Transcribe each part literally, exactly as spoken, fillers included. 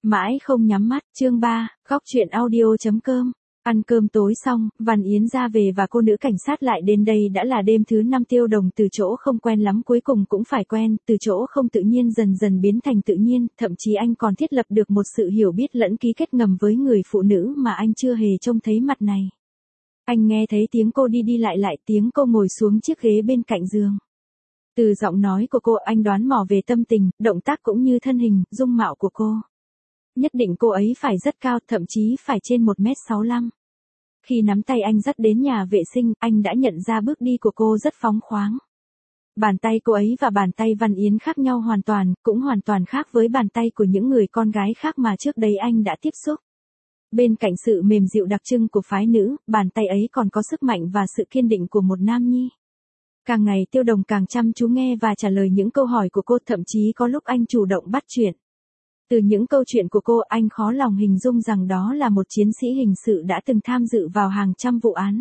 Mãi không nhắm mắt, chương ba, góc chuyện audio.com. Ăn cơm tối xong, Văn Yến ra về và cô nữ cảnh sát lại đến đây đã là đêm thứ năm. Tiêu Đồng từ chỗ không quen lắm cuối cùng cũng phải quen, từ chỗ không tự nhiên dần dần biến thành tự nhiên, thậm chí anh còn thiết lập được một sự hiểu biết lẫn ký kết ngầm với người phụ nữ mà anh chưa hề trông thấy mặt này. Anh nghe thấy tiếng cô đi đi lại lại, tiếng cô ngồi xuống chiếc ghế bên cạnh giường. Từ giọng nói của cô anh đoán mò về tâm tình, động tác cũng như thân hình, dung mạo của cô. Nhất định cô ấy phải rất cao, thậm chí phải trên một mét sáu mươi lăm. Khi nắm tay anh dắt đến nhà vệ sinh, anh đã nhận ra bước đi của cô rất phóng khoáng. Bàn tay cô ấy và bàn tay Văn Yến khác nhau hoàn toàn, cũng hoàn toàn khác với bàn tay của những người con gái khác mà trước đây anh đã tiếp xúc. Bên cạnh sự mềm dịu đặc trưng của phái nữ, bàn tay ấy còn có sức mạnh và sự kiên định của một nam nhi. Càng ngày Tiêu Đồng càng chăm chú nghe và trả lời những câu hỏi của cô, thậm chí có lúc anh chủ động bắt chuyện. Từ những câu chuyện của cô, anh khó lòng hình dung rằng đó là một chiến sĩ hình sự đã từng tham dự vào hàng trăm vụ án.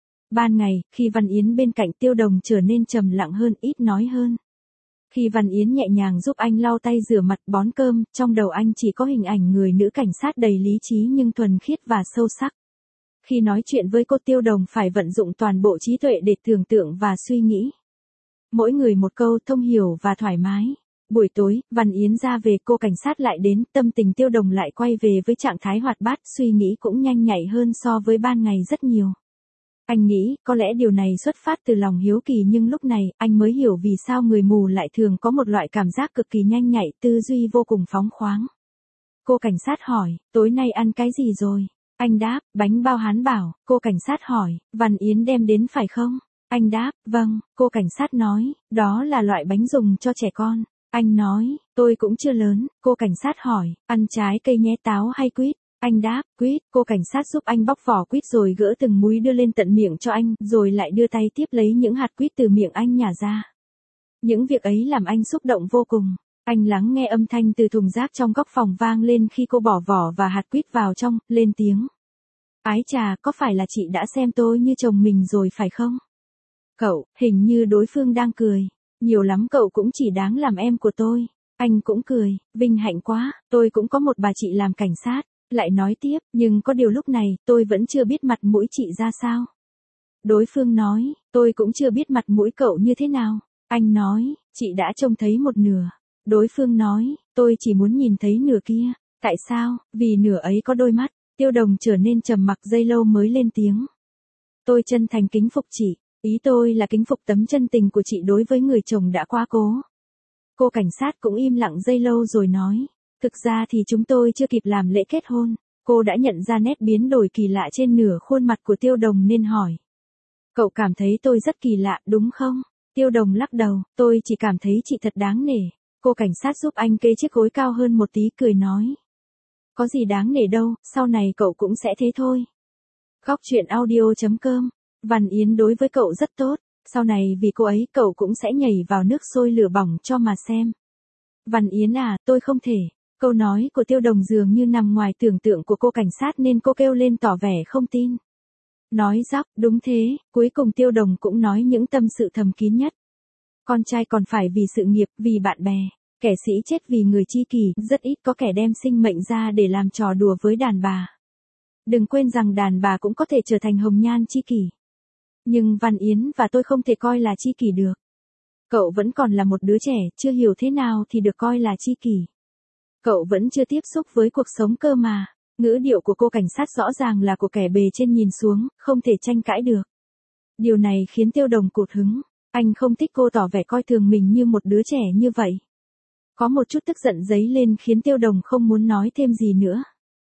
Ban ngày, khi Văn Yến bên cạnh, Tiêu Đồng trở nên trầm lặng hơn, ít nói hơn. Khi Văn Yến nhẹ nhàng giúp anh lau tay rửa mặt bón cơm, trong đầu anh chỉ có hình ảnh người nữ cảnh sát đầy lý trí nhưng thuần khiết và sâu sắc. Khi nói chuyện với cô, Tiêu Đồng phải vận dụng toàn bộ trí tuệ để tưởng tượng và suy nghĩ. Mỗi người một câu, thông hiểu và thoải mái. Buổi tối, Văn Yến ra về, cô cảnh sát lại đến, tâm tình Tiêu Đồng lại quay về với trạng thái hoạt bát, suy nghĩ cũng nhanh nhạy hơn so với ban ngày rất nhiều. Anh nghĩ, có lẽ điều này xuất phát từ lòng hiếu kỳ, nhưng lúc này, anh mới hiểu vì sao người mù lại thường có một loại cảm giác cực kỳ nhanh nhạy, tư duy vô cùng phóng khoáng. Cô cảnh sát hỏi, tối nay ăn cái gì rồi? Anh đáp, bánh bao Hán Bảo. Cô cảnh sát hỏi, Văn Yến đem đến phải không? Anh đáp, vâng. Cô cảnh sát nói, đó là loại bánh dùng cho trẻ con. Anh nói, tôi cũng chưa lớn. Cô cảnh sát hỏi, ăn trái cây nhé, táo hay quýt? Anh đáp, quýt. Cô cảnh sát giúp anh bóc vỏ quýt rồi gỡ từng múi đưa lên tận miệng cho anh, rồi lại đưa tay tiếp lấy những hạt quýt từ miệng anh nhả ra. Những việc ấy làm anh xúc động vô cùng. Anh lắng nghe âm thanh từ thùng rác trong góc phòng vang lên khi cô bỏ vỏ và hạt quýt vào trong, lên tiếng. Ái chà, có phải là chị đã xem tôi như chồng mình rồi phải không? Cậu, hình như đối phương đang cười. Nhiều lắm, cậu cũng chỉ đáng làm em của tôi. Anh cũng cười, vinh hạnh quá, tôi cũng có một bà chị làm cảnh sát. Lại nói tiếp, nhưng có điều lúc này, tôi vẫn chưa biết mặt mũi chị ra sao. Đối phương nói, tôi cũng chưa biết mặt mũi cậu như thế nào. Anh nói, chị đã trông thấy một nửa. Đối phương nói, tôi chỉ muốn nhìn thấy nửa kia. Tại sao? Vì nửa ấy có đôi mắt. Tiêu Đồng trở nên trầm mặc giây lâu mới lên tiếng. Tôi chân thành kính phục chị. Ý tôi là kính phục tấm chân tình của chị đối với người chồng đã quá cố. Cô cảnh sát cũng im lặng giây lâu rồi nói. Thực ra thì chúng tôi chưa kịp làm lễ kết hôn. Cô đã nhận ra nét biến đổi kỳ lạ trên nửa khuôn mặt của Tiêu Đồng nên hỏi. Cậu cảm thấy tôi rất kỳ lạ đúng không? Tiêu Đồng lắc đầu, tôi chỉ cảm thấy chị thật đáng nể. Cô cảnh sát giúp anh kê chiếc gối cao hơn một tí, cười nói. Có gì đáng nể đâu, sau này cậu cũng sẽ thế thôi. Góc chuyện audio.com. Văn Yến đối với cậu rất tốt, sau này vì cô ấy cậu cũng sẽ nhảy vào nước sôi lửa bỏng cho mà xem. Văn Yến à, tôi không thể. Câu nói của Tiêu Đồng dường như nằm ngoài tưởng tượng của cô cảnh sát nên cô kêu lên tỏ vẻ không tin. Nói dóc, đúng thế, cuối cùng Tiêu Đồng cũng nói những tâm sự thầm kín nhất. Con trai còn phải vì sự nghiệp, vì bạn bè. Kẻ sĩ chết vì người tri kỷ, rất ít có kẻ đem sinh mệnh ra để làm trò đùa với đàn bà. Đừng quên rằng đàn bà cũng có thể trở thành hồng nhan tri kỷ. Nhưng Văn Yến và tôi không thể coi là tri kỷ được. Cậu vẫn còn là một đứa trẻ, chưa hiểu thế nào thì được coi là tri kỷ. Cậu vẫn chưa tiếp xúc với cuộc sống cơ mà. Ngữ điệu của cô cảnh sát rõ ràng là của kẻ bề trên nhìn xuống, không thể tranh cãi được. Điều này khiến Tiêu Đồng cụt hứng. Anh không thích cô tỏ vẻ coi thường mình như một đứa trẻ như vậy. Có một chút tức giận dấy lên khiến Tiêu Đồng không muốn nói thêm gì nữa.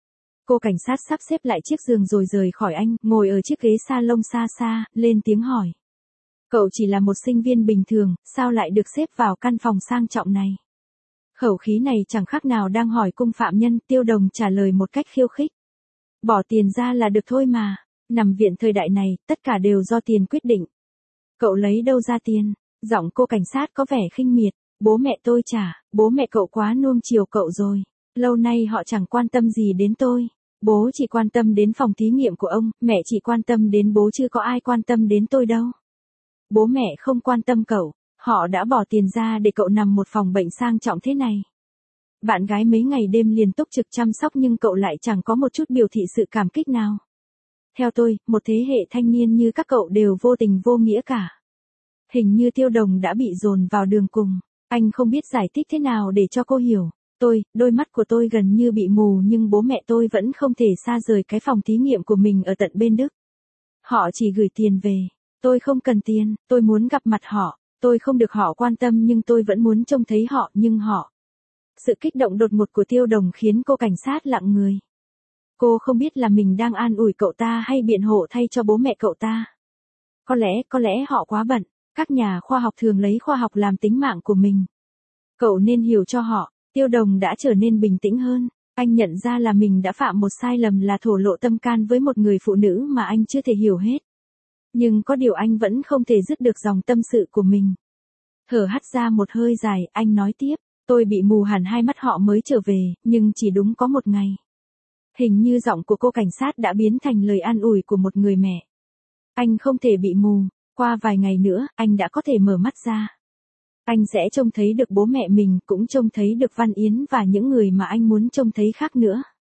Cô cảnh sát sắp xếp lại chiếc giường rồi rời khỏi anh, ngồi ở chiếc ghế salon xa xa, lên tiếng hỏi. Cậu chỉ là một sinh viên bình thường, sao lại được xếp vào căn phòng sang trọng này? Khẩu khí này chẳng khác nào đang hỏi cung phạm nhân. Tiêu Đồng trả lời một cách khiêu khích. Bỏ tiền ra là được thôi mà. Nằm viện thời đại này, tất cả đều do tiền quyết định. Cậu lấy đâu ra tiền? Giọng cô cảnh sát có vẻ khinh miệt. Bố mẹ tôi trả, bố mẹ cậu quá nuông chiều cậu rồi. Lâu nay họ chẳng quan tâm gì đến tôi. Bố chỉ quan tâm đến phòng thí nghiệm của ông, mẹ chỉ quan tâm đến bố chứ có ai quan tâm đến tôi đâu. Bố mẹ không quan tâm cậu, họ đã bỏ tiền ra để cậu nằm một phòng bệnh sang trọng thế này. Bạn gái mấy ngày đêm liền túc trực chăm sóc nhưng cậu lại chẳng có một chút biểu thị sự cảm kích nào. Theo tôi, một thế hệ thanh niên như các cậu đều vô tình vô nghĩa cả. Hình như Tiêu Đồng đã bị dồn vào đường cùng. Anh không biết giải thích thế nào để cho cô hiểu. Tôi, đôi mắt của tôi gần như bị mù nhưng bố mẹ tôi vẫn không thể xa rời cái phòng thí nghiệm của mình ở tận bên Đức. Họ chỉ gửi tiền về. Tôi không cần tiền, tôi muốn gặp mặt họ. Tôi không được họ quan tâm nhưng tôi vẫn muốn trông thấy họ nhưng họ. Sự kích động đột ngột của Tiêu Đồng khiến cô cảnh sát lặng người. Cô không biết là mình đang an ủi cậu ta hay biện hộ thay cho bố mẹ cậu ta. Có lẽ, có lẽ họ quá bận. Các nhà khoa học thường lấy khoa học làm tính mạng của mình. Cậu nên hiểu cho họ. Tiêu Đồng đã trở nên bình tĩnh hơn. Anh nhận ra là mình đã phạm một sai lầm là thổ lộ tâm can với một người phụ nữ mà anh chưa thể hiểu hết. Nhưng có điều anh vẫn không thể dứt được dòng tâm sự của mình. Thở hắt ra một hơi dài, anh nói tiếp. Tôi bị mù hẳn hai mắt họ mới trở về, nhưng chỉ đúng có một ngày. Hình như giọng của cô cảnh sát đã biến thành lời an ủi của một người mẹ. Anh không thể bị mù, qua vài ngày nữa, anh đã có thể mở mắt ra. Anh sẽ trông thấy được bố mẹ mình, cũng trông thấy được Văn Yến và những người mà anh muốn trông thấy khác nữa.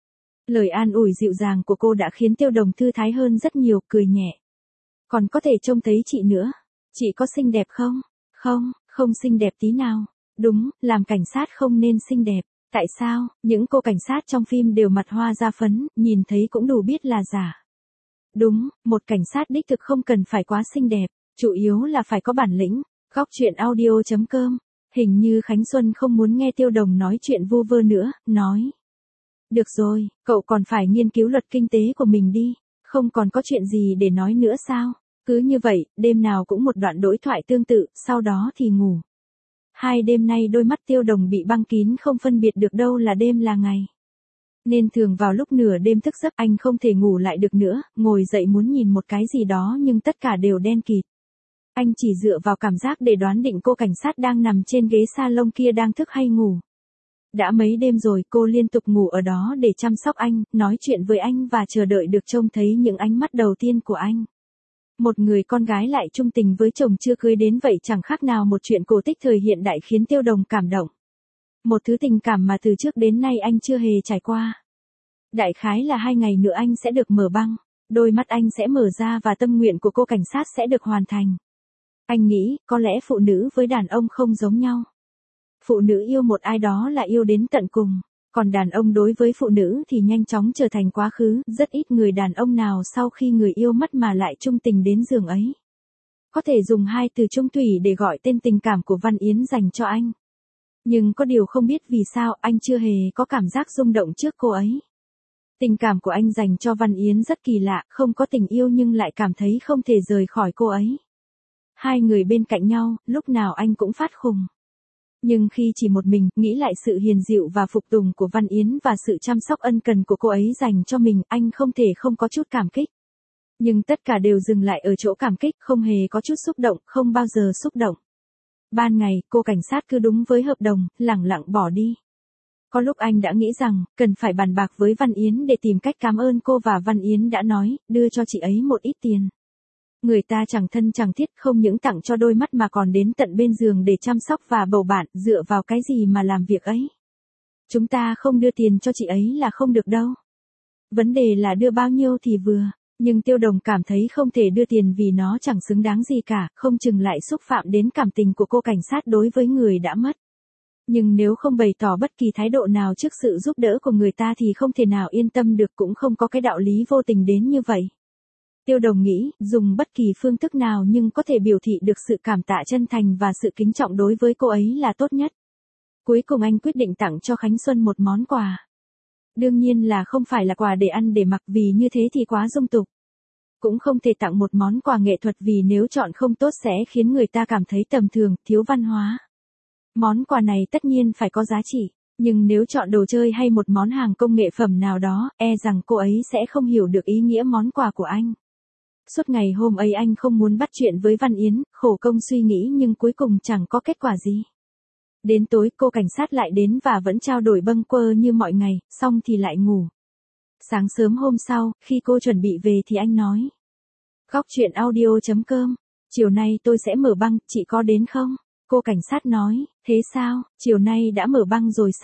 Lời an ủi dịu dàng của cô đã khiến Tiêu Đồng thư thái hơn rất nhiều, cười nhẹ. Còn có thể trông thấy chị nữa. Chị có xinh đẹp không? Không, không xinh đẹp tí nào. Đúng, làm cảnh sát không nên xinh đẹp. Tại sao, những cô cảnh sát trong phim đều mặt hoa da phấn, nhìn thấy cũng đủ biết là giả. Đúng, một cảnh sát đích thực không cần phải quá xinh đẹp, chủ yếu là phải có bản lĩnh. Góc chuyện audio chấm com. Hình như Khánh Xuân không muốn nghe Tiêu Đồng nói chuyện vu vơ nữa, nói. Được rồi, cậu còn phải nghiên cứu luật kinh tế của mình đi, không còn có chuyện gì để nói nữa sao? Cứ như vậy, đêm nào cũng một đoạn đối thoại tương tự, sau đó thì ngủ. Hai đêm nay đôi mắt Tiêu Đồng bị băng kín không phân biệt được đâu là đêm là ngày. Nên thường vào lúc nửa đêm thức giấc anh không thể ngủ lại được nữa, ngồi dậy muốn nhìn một cái gì đó nhưng tất cả đều đen kịt. Anh chỉ dựa vào cảm giác để đoán định cô cảnh sát đang nằm trên ghế salon kia đang thức hay ngủ. Đã mấy đêm rồi cô liên tục ngủ ở đó để chăm sóc anh, nói chuyện với anh và chờ đợi được trông thấy những ánh mắt đầu tiên của anh. Một người con gái lại chung tình với chồng chưa cưới đến vậy chẳng khác nào một chuyện cổ tích thời hiện đại khiến Tiêu Đồng cảm động. Một thứ tình cảm mà từ trước đến nay anh chưa hề trải qua. Đại khái là hai ngày nữa anh sẽ được mở băng, đôi mắt anh sẽ mở ra và tâm nguyện của cô cảnh sát sẽ được hoàn thành. Anh nghĩ, có lẽ phụ nữ với đàn ông không giống nhau. Phụ nữ yêu một ai đó là yêu đến tận cùng, còn đàn ông đối với phụ nữ thì nhanh chóng trở thành quá khứ, rất ít người đàn ông nào sau khi người yêu mất mà lại chung tình đến giường ấy. Có thể dùng hai từ chung thủy để gọi tên tình cảm của Văn Yến dành cho anh. Nhưng có điều không biết vì sao anh chưa hề có cảm giác rung động trước cô ấy. Tình cảm của anh dành cho Văn Yến rất kỳ lạ, không có tình yêu nhưng lại cảm thấy không thể rời khỏi cô ấy. Hai người bên cạnh nhau, lúc nào anh cũng phát khùng. Nhưng khi chỉ một mình, nghĩ lại sự hiền dịu và phục tùng của Văn Yến và sự chăm sóc ân cần của cô ấy dành cho mình, anh không thể không có chút cảm kích. Nhưng tất cả đều dừng lại ở chỗ cảm kích, không hề có chút xúc động, không bao giờ xúc động. Ban ngày, cô cảnh sát cứ đúng với hợp đồng, lẳng lặng bỏ đi. Có lúc anh đã nghĩ rằng, cần phải bàn bạc với Văn Yến để tìm cách cảm ơn cô và Văn Yến đã nói, đưa cho chị ấy một ít tiền. Người ta chẳng thân chẳng thiết không những tặng cho đôi mắt mà còn đến tận bên giường để chăm sóc và bầu bạn, dựa vào cái gì mà làm việc ấy. Chúng ta không đưa tiền cho chị ấy là không được đâu. Vấn đề là đưa bao nhiêu thì vừa, nhưng Tiêu Đồng cảm thấy không thể đưa tiền vì nó chẳng xứng đáng gì cả, không chừng lại xúc phạm đến cảm tình của cô cảnh sát đối với người đã mất. Nhưng nếu không bày tỏ bất kỳ thái độ nào trước sự giúp đỡ của người ta thì không thể nào yên tâm được, cũng không có cái đạo lý vô tình đến như vậy. Tiêu Đồng nghĩ, dùng bất kỳ phương thức nào nhưng có thể biểu thị được sự cảm tạ chân thành và sự kính trọng đối với cô ấy là tốt nhất. Cuối cùng anh quyết định tặng cho Khánh Xuân một món quà. Đương nhiên là không phải là quà để ăn để mặc vì như thế thì quá dung tục. Cũng không thể tặng một món quà nghệ thuật vì nếu chọn không tốt sẽ khiến người ta cảm thấy tầm thường, thiếu văn hóa. Món quà này tất nhiên phải có giá trị, nhưng nếu chọn đồ chơi hay một món hàng công nghệ phẩm nào đó, e rằng cô ấy sẽ không hiểu được ý nghĩa món quà của anh. Suốt ngày hôm ấy anh không muốn bắt chuyện với Văn Yến, khổ công suy nghĩ nhưng cuối cùng chẳng có kết quả gì. Đến tối cô cảnh sát lại đến và vẫn trao đổi bâng quơ như mọi ngày, xong thì lại ngủ. Sáng sớm hôm sau, khi cô chuẩn bị về thì anh nói. Góc chuyện audio chấm com, chiều nay tôi sẽ mở băng, chị có đến không? Cô cảnh sát nói, thế sao, chiều nay đã mở băng rồi sao?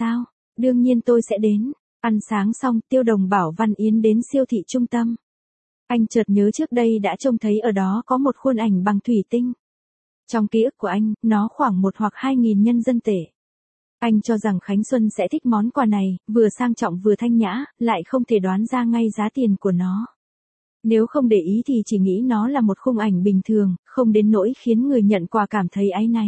Đương nhiên tôi sẽ đến. Ăn sáng xong, Tiêu Đồng bảo Văn Yến đến siêu thị trung tâm. Anh chợt nhớ trước đây đã trông thấy ở đó có một khuôn ảnh bằng thủy tinh. Trong ký ức của anh, nó khoảng một hoặc hai nghìn nhân dân tệ. Anh cho rằng Khánh Xuân sẽ thích món quà này, vừa sang trọng vừa thanh nhã, lại không thể đoán ra ngay giá tiền của nó. Nếu không để ý thì chỉ nghĩ nó là một khung ảnh bình thường, không đến nỗi khiến người nhận quà cảm thấy áy náy.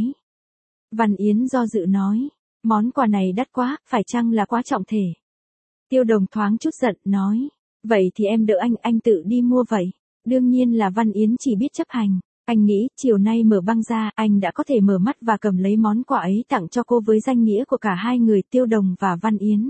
Văn Yến do dự nói, món quà này đắt quá, phải chăng là quá trọng thể? Tiêu Đồng thoáng chút giận, nói, vậy thì em đỡ anh, anh tự đi mua vậy. Đương nhiên là Văn Yến chỉ biết chấp hành. Anh nghĩ, chiều nay mở băng ra, anh đã có thể mở mắt và cầm lấy món quà ấy tặng cho cô với danh nghĩa của cả hai người Tiêu Đồng và Văn Yến.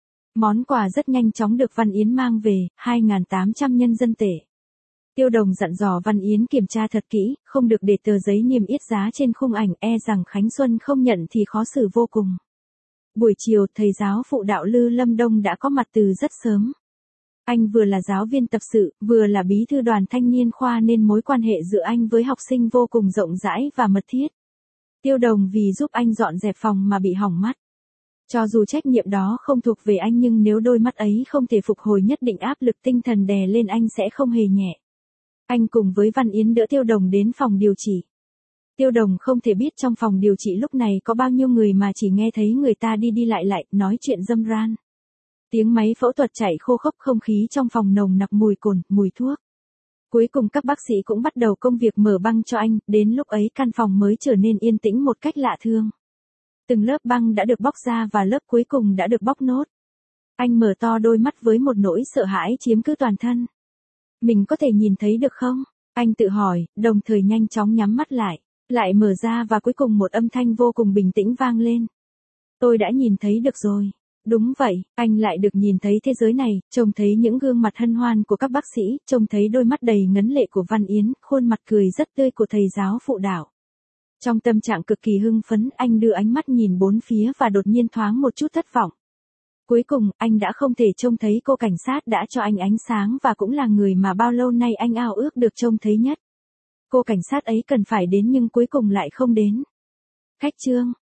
Món quà rất nhanh chóng được Văn Yến mang về, hai nghìn tám trăm nhân dân tệ. Tiêu Đồng dặn dò Văn Yến kiểm tra thật kỹ, không được để tờ giấy niêm yết giá trên khung ảnh, e rằng Khánh Xuân không nhận thì khó xử vô cùng. Buổi chiều, thầy giáo phụ đạo Lư Lâm Đông đã có mặt từ rất sớm. Anh vừa là giáo viên tập sự, vừa là bí thư đoàn thanh niên khoa nên mối quan hệ giữa anh với học sinh vô cùng rộng rãi và mật thiết. Tiêu Đồng vì giúp anh dọn dẹp phòng mà bị hỏng mắt. Cho dù trách nhiệm đó không thuộc về anh nhưng nếu đôi mắt ấy không thể phục hồi nhất định áp lực tinh thần đè lên anh sẽ không hề nhẹ. Anh cùng với Văn Yến đỡ Tiêu Đồng đến phòng điều trị. Tiêu Đồng không thể biết trong phòng điều trị lúc này có bao nhiêu người mà chỉ nghe thấy người ta đi đi lại lại, nói chuyện râm ran. Tiếng máy phẫu thuật chạy khô khốc, không khí trong phòng nồng nặc mùi cồn, mùi thuốc. Cuối cùng các bác sĩ cũng bắt đầu công việc mở băng cho anh, đến lúc ấy căn phòng mới trở nên yên tĩnh một cách lạ thường. Từng lớp băng đã được bóc ra và lớp cuối cùng đã được bóc nốt. Anh mở to đôi mắt với một nỗi sợ hãi chiếm cứ toàn thân. Mình có thể nhìn thấy được không? Anh tự hỏi, đồng thời nhanh chóng nhắm mắt lại. Lại mở ra và cuối cùng một âm thanh vô cùng bình tĩnh vang lên. Tôi đã nhìn thấy được rồi. Đúng vậy, anh lại được nhìn thấy thế giới này, trông thấy những gương mặt hân hoan của các bác sĩ, trông thấy đôi mắt đầy ngấn lệ của Văn Yến, khuôn mặt cười rất tươi của thầy giáo phụ đạo. Trong tâm trạng cực kỳ hưng phấn, anh đưa ánh mắt nhìn bốn phía và đột nhiên thoáng một chút thất vọng. Cuối cùng, anh đã không thể trông thấy cô cảnh sát đã cho anh ánh sáng và cũng là người mà bao lâu nay anh ao ước được trông thấy nhất. Cô cảnh sát ấy cần phải đến nhưng cuối cùng lại không đến. Khách trương,